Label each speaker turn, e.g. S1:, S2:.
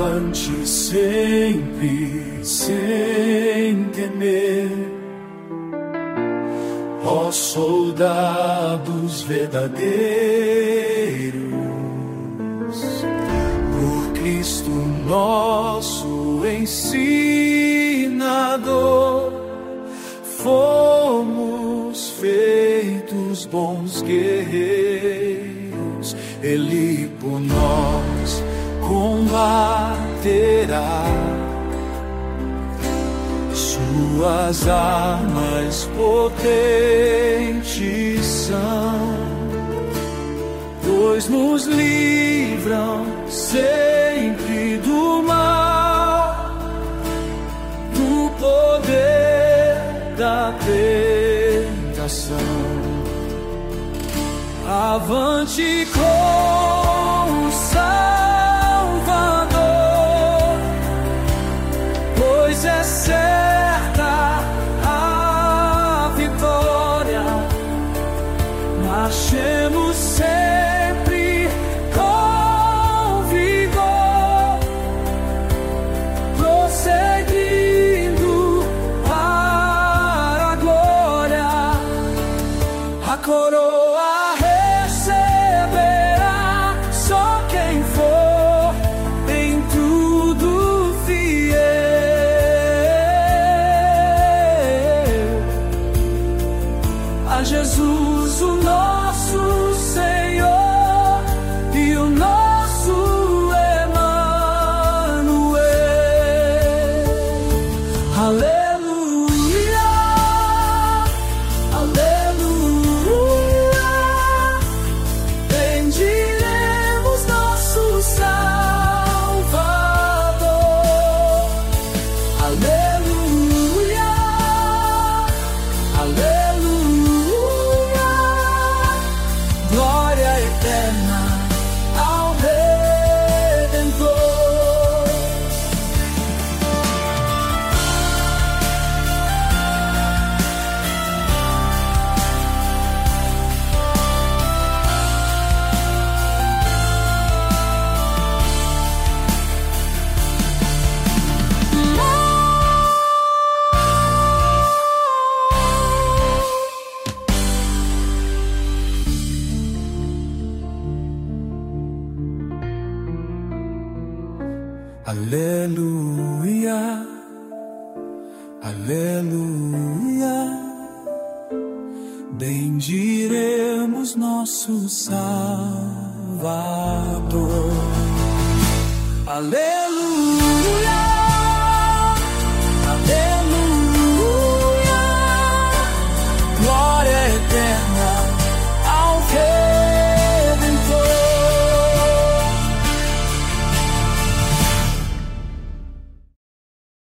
S1: avante sempre, sem temer, ó soldados verdadeiros, por Cristo nosso ensinador, fomos feitos bons guerreiros. Ele por nós combaterá, suas armas potentes são, pois nos livram sempre do mal, do poder da tentação. Avante com o Salvador, pois é certa a vitória. Marchemos sempre com vigor, prosseguindo para a glória. A coroa receberá só quem for em tudo fiel a Jesus, o nosso Senhor e o nosso Emanuel. Aleluia, aleluia, bendiremos nosso Salvador. Aleluia, aleluia, glória eterna ao Redentor. Aleluia, aleluia, bendiremos nosso Salvador. Aleluia.